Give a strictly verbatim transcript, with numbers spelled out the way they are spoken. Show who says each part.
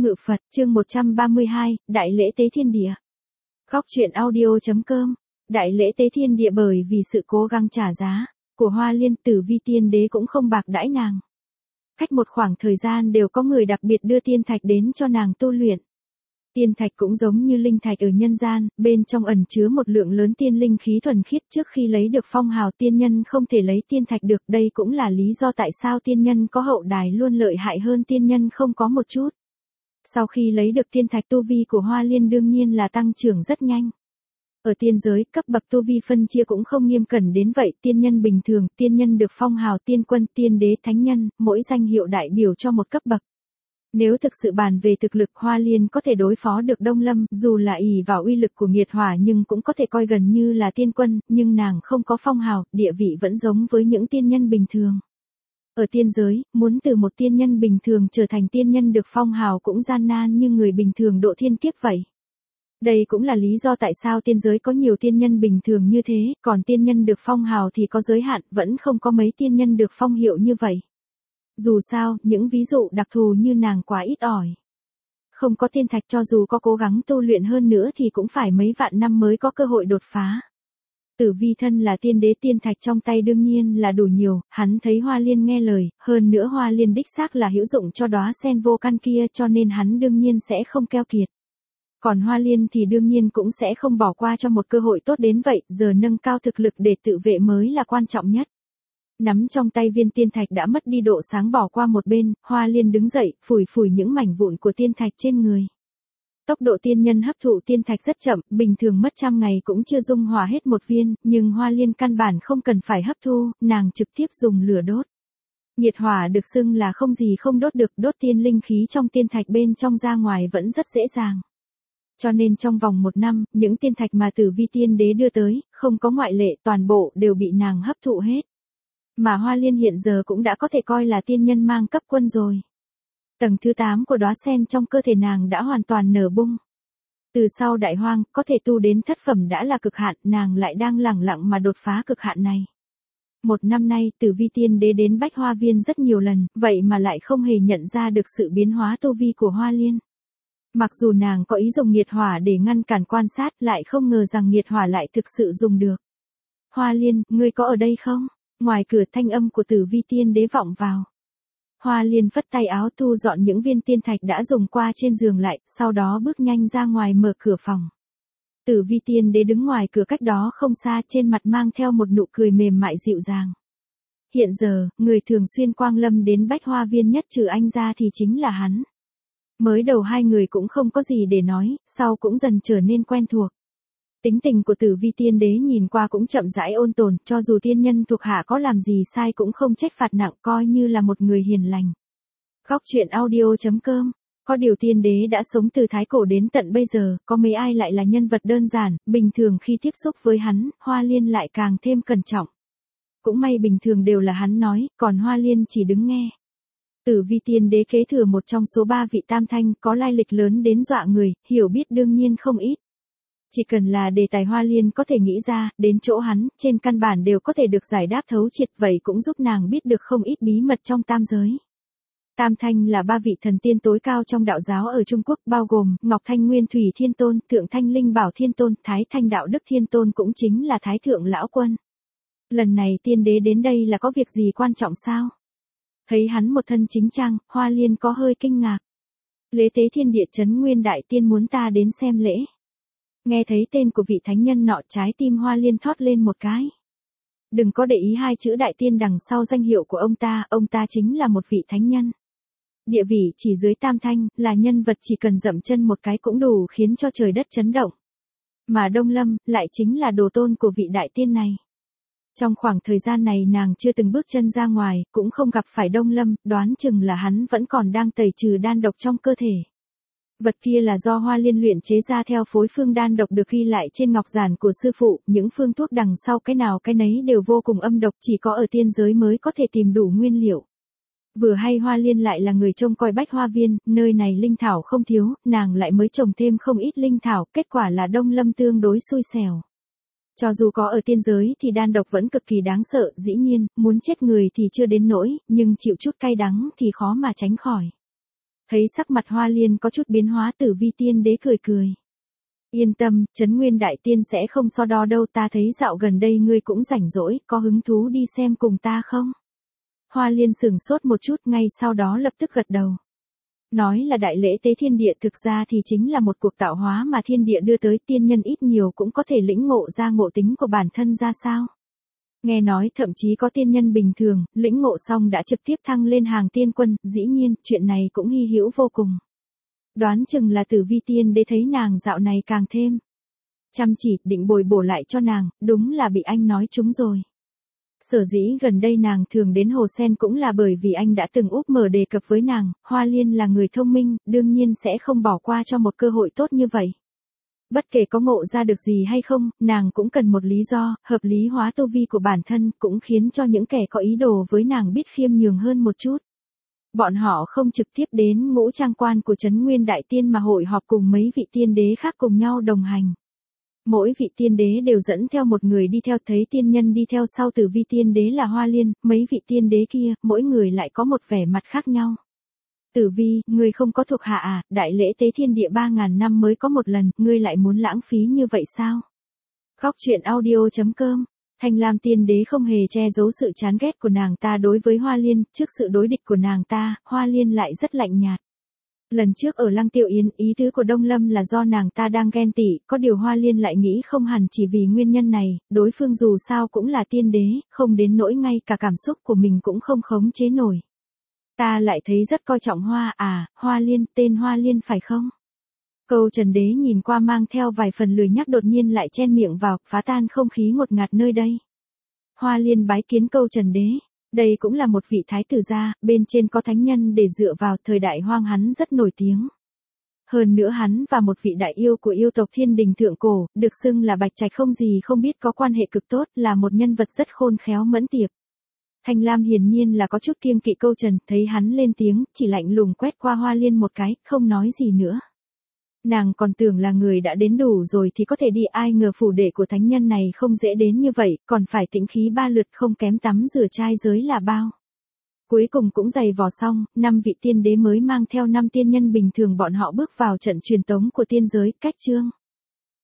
Speaker 1: Ngự Phật, chương một trăm ba mươi hai, Đại lễ tế thiên địa. Góc truyện audio.com. Đại lễ tế thiên địa bởi vì sự cố gắng trả giá của Hoa Liên, Tử Vi Tiên Đế cũng không bạc đãi nàng. Cách một khoảng thời gian đều có người đặc biệt đưa tiên thạch đến cho nàng tu luyện. Tiên thạch cũng giống như linh thạch ở nhân gian, bên trong ẩn chứa một lượng lớn tiên linh khí thuần khiết. Trước khi lấy được phong hào tiên nhân không thể lấy tiên thạch được, đây cũng là lý do tại sao tiên nhân có hậu đài luôn lợi hại hơn tiên nhân không có một chút. Sau khi lấy được tiên thạch, tu vi của Hoa Liên đương nhiên là tăng trưởng rất nhanh. Ở tiên giới, cấp bậc tu vi phân chia cũng không nghiêm cẩn đến vậy, tiên nhân bình thường, tiên nhân được phong hào tiên quân, tiên đế, thánh nhân, mỗi danh hiệu đại biểu cho một cấp bậc. Nếu thực sự bàn về thực lực, Hoa Liên có thể đối phó được Đông Lâm, dù là ỷ vào uy lực của nghiệt hỏa nhưng cũng có thể coi gần như là tiên quân, nhưng nàng không có phong hào, địa vị vẫn giống với những tiên nhân bình thường. Ở tiên giới, muốn từ một tiên nhân bình thường trở thành tiên nhân được phong hào cũng gian nan như người bình thường độ thiên kiếp vậy. Đây cũng là lý do tại sao tiên giới có nhiều tiên nhân bình thường như thế, còn tiên nhân được phong hào thì có giới hạn, vẫn không có mấy tiên nhân được phong hiệu như vậy. Dù sao, những ví dụ đặc thù như nàng quá ít ỏi. Không có tiên thạch, cho dù có cố gắng tu luyện hơn nữa thì cũng phải mấy vạn năm mới có cơ hội đột phá. Tử Vi thân là tiên đế, tiên thạch trong tay đương nhiên là đủ nhiều, hắn thấy Hoa Liên nghe lời, hơn nữa Hoa Liên đích xác là hữu dụng cho đóa sen vô căn kia, cho nên hắn đương nhiên sẽ không keo kiệt. Còn Hoa Liên thì đương nhiên cũng sẽ không bỏ qua cho một cơ hội tốt đến vậy, giờ nâng cao thực lực để tự vệ mới là quan trọng nhất. Nắm trong tay viên tiên thạch đã mất đi độ sáng bỏ qua một bên, Hoa Liên đứng dậy, phủi phủi những mảnh vụn của tiên thạch trên người. Tốc độ tiên nhân hấp thụ tiên thạch rất chậm, bình thường mất trăm ngày cũng chưa dung hòa hết một viên, nhưng Hoa Liên căn bản không cần phải hấp thu, nàng trực tiếp dùng lửa đốt. Nhiệt hỏa được xưng là không gì không đốt được, đốt tiên linh khí trong tiên thạch bên trong ra ngoài vẫn rất dễ dàng. Cho nên trong vòng một năm, những tiên thạch mà Tử Vi Tiên Đế đưa tới, không có ngoại lệ, toàn bộ đều bị nàng hấp thụ hết. Mà Hoa Liên hiện giờ cũng đã có thể coi là tiên nhân mang cấp quân rồi. Tầng thứ tám của đóa sen trong cơ thể nàng đã hoàn toàn nở bung. Từ sau đại hoang, có thể tu đến thất phẩm đã là cực hạn, nàng lại đang lẳng lặng mà đột phá cực hạn này. Một năm nay, Tử Vi Tiên Đế đến Bách Hoa Viên rất nhiều lần, vậy mà lại không hề nhận ra được sự biến hóa tu vi của Hoa Liên. Mặc dù nàng có ý dùng nhiệt hỏa để ngăn cản quan sát, lại không ngờ rằng nhiệt hỏa lại thực sự dùng được. Hoa Liên, ngươi có ở đây không? Ngoài cửa thanh âm của Tử Vi Tiên Đế vọng vào. Hoa Liên phất tay áo thu dọn những viên tiên thạch đã dùng qua trên giường lại, sau đó bước nhanh ra ngoài mở cửa phòng. Tử Vi Tiên Đế đứng ngoài cửa cách đó không xa, trên mặt mang theo một nụ cười mềm mại dịu dàng. Hiện giờ, người thường xuyên quang lâm đến Bách Hoa Viên nhất trừ anh ra thì chính là hắn. Mới đầu hai người cũng không có gì để nói, sau cũng dần trở nên quen thuộc. Tính tình của Tử Vi Tiên Đế nhìn qua cũng chậm rãi ôn tồn, cho dù tiên nhân thuộc hạ có làm gì sai cũng không trách phạt nặng, coi như là một người hiền lành. Góc truyện audio.com. Có điều tiên đế đã sống từ thái cổ đến tận bây giờ, có mấy ai lại là nhân vật đơn giản, bình thường khi tiếp xúc với hắn, Hoa Liên lại càng thêm cẩn trọng. Cũng may bình thường đều là hắn nói, còn Hoa Liên chỉ đứng nghe. Tử Vi Tiên Đế kế thừa một trong số ba vị tam thanh, có lai lịch lớn đến dọa người, hiểu biết đương nhiên không ít. Chỉ cần là đề tài Hoa Liên có thể nghĩ ra, đến chỗ hắn, trên căn bản đều có thể được giải đáp thấu triệt, vậy cũng giúp nàng biết được không ít bí mật trong tam giới. Tam thanh là ba vị thần tiên tối cao trong đạo giáo ở Trung Quốc, bao gồm Ngọc Thanh Nguyên Thủy Thiên Tôn, Thượng Thanh Linh Bảo Thiên Tôn, Thái Thanh Đạo Đức Thiên Tôn cũng chính là Thái Thượng Lão Quân. Lần này tiên đế đến đây là có việc gì quan trọng sao? Thấy hắn một thân chính trang, Hoa Liên có hơi kinh ngạc. Lễ tế thiên địa trấn Nguyên Đại Tiên muốn ta đến xem lễ. Nghe thấy tên của vị thánh nhân nọ, trái tim Hoa Liên thót lên một cái. Đừng có để ý hai chữ đại tiên đằng sau danh hiệu của ông ta, ông ta chính là một vị thánh nhân. Địa vị chỉ dưới tam thanh, là nhân vật chỉ cần dậm chân một cái cũng đủ khiến cho trời đất chấn động. Mà Đông Lâm, lại chính là đồ tôn của vị đại tiên này. Trong khoảng thời gian này nàng chưa từng bước chân ra ngoài, cũng không gặp phải Đông Lâm, đoán chừng là hắn vẫn còn đang tẩy trừ đan độc trong cơ thể. Vật kia là do Hoa Liên luyện chế ra theo phối phương đan độc được ghi lại trên ngọc giản của sư phụ, những phương thuốc đằng sau cái nào cái nấy đều vô cùng âm độc, chỉ có ở tiên giới mới có thể tìm đủ nguyên liệu. Vừa hay Hoa Liên lại là người trông coi Bách Hoa Viên, nơi này linh thảo không thiếu, nàng lại mới trồng thêm không ít linh thảo, kết quả là Đông Lâm tương đối xui xẻo. Cho dù có ở tiên giới thì đan độc vẫn cực kỳ đáng sợ, dĩ nhiên, muốn chết người thì chưa đến nỗi, nhưng chịu chút cay đắng thì khó mà tránh khỏi. Thấy sắc mặt Hoa Liên có chút biến hóa, Tử Vi tiên đế cười cười. Yên tâm, Trấn Nguyên Đại Tiên sẽ không so đo đâu, ta thấy dạo gần đây ngươi cũng rảnh rỗi, có hứng thú đi xem cùng ta không? Hoa Liên sửng sốt một chút, ngay sau đó lập tức gật đầu. Nói là đại lễ tế thiên địa, thực ra thì chính là một cuộc tạo hóa mà thiên địa đưa tới, tiên nhân ít nhiều cũng có thể lĩnh ngộ ra ngộ tính của bản thân ra sao. Nghe nói thậm chí có tiên nhân bình thường, lĩnh ngộ xong đã trực tiếp thăng lên hàng tiên quân, dĩ nhiên, chuyện này cũng hy hữu vô cùng. Đoán chừng là Tử Vi tiên đế thấy nàng dạo này càng thêm chăm chỉ, định bồi bổ lại cho nàng, đúng là bị anh nói trúng rồi. Sở dĩ gần đây nàng thường đến Hồ Sen cũng là bởi vì anh đã từng úp mở đề cập với nàng, Hoa Liên là người thông minh, đương nhiên sẽ không bỏ qua cho một cơ hội tốt như vậy. Bất kể có ngộ ra được gì hay không, nàng cũng cần một lý do, hợp lý hóa tu vi của bản thân, cũng khiến cho những kẻ có ý đồ với nàng biết khiêm nhường hơn một chút. Bọn họ không trực tiếp đến ngũ trang quan của Trấn Nguyên Đại Tiên mà hội họp cùng mấy vị tiên đế khác cùng nhau đồng hành. Mỗi vị tiên đế đều dẫn theo một người đi theo, thấy tiên nhân đi theo sau Tử Vi tiên đế là Hoa Liên, mấy vị tiên đế kia, mỗi người lại có một vẻ mặt khác nhau. Tử Vi, ngươi không có thuộc hạ à, đại lễ tế thiên địa ba ngàn năm mới có một lần, ngươi lại muốn lãng phí như vậy sao? Khóc chuyện audio chấm com. Thanh Lam tiên đế không hề che giấu sự chán ghét của nàng ta đối với Hoa Liên, trước sự đối địch của nàng ta, Hoa Liên lại rất lạnh nhạt. Lần trước ở Lăng Tiêu Yến, ý tứ của Đông Lâm là do nàng ta đang ghen tị, có điều Hoa Liên lại nghĩ không hẳn chỉ vì nguyên nhân này, đối phương dù sao cũng là tiên đế, không đến nỗi ngay cả cảm xúc của mình cũng không khống chế nổi. Ta lại thấy rất coi trọng Hoa, à, Hoa Liên, tên Hoa Liên phải không? Câu Trần Đế nhìn qua mang theo vài phần lười nhắc đột nhiên lại chen miệng vào, phá tan không khí ngột ngạt nơi đây. Hoa Liên bái kiến Câu Trần Đế. Đây cũng là một vị thái tử gia, bên trên có thánh nhân để dựa vào, thời đại Hoang hắn rất nổi tiếng. Hơn nữa hắn và một vị đại yêu của yêu tộc Thiên Đình thượng cổ, được xưng là Bạch Trạch không gì không biết, có quan hệ cực tốt, là một nhân vật rất khôn khéo mẫn tiệp. Thanh Lam hiển nhiên là có chút kiêng kỵ Câu Trần, thấy hắn lên tiếng, chỉ lạnh lùng quét qua Hoa Liên một cái, không nói gì nữa. Nàng còn tưởng là người đã đến đủ rồi thì có thể đi, ai ngờ phủ đệ của thánh nhân này không dễ đến như vậy, còn phải tĩnh khí ba lượt, không kém tắm rửa trai giới là bao. Cuối cùng cũng giày vò xong, năm vị tiên đế mới mang theo năm tiên nhân bình thường bọn họ bước vào trận truyền tống của tiên giới, cách chương.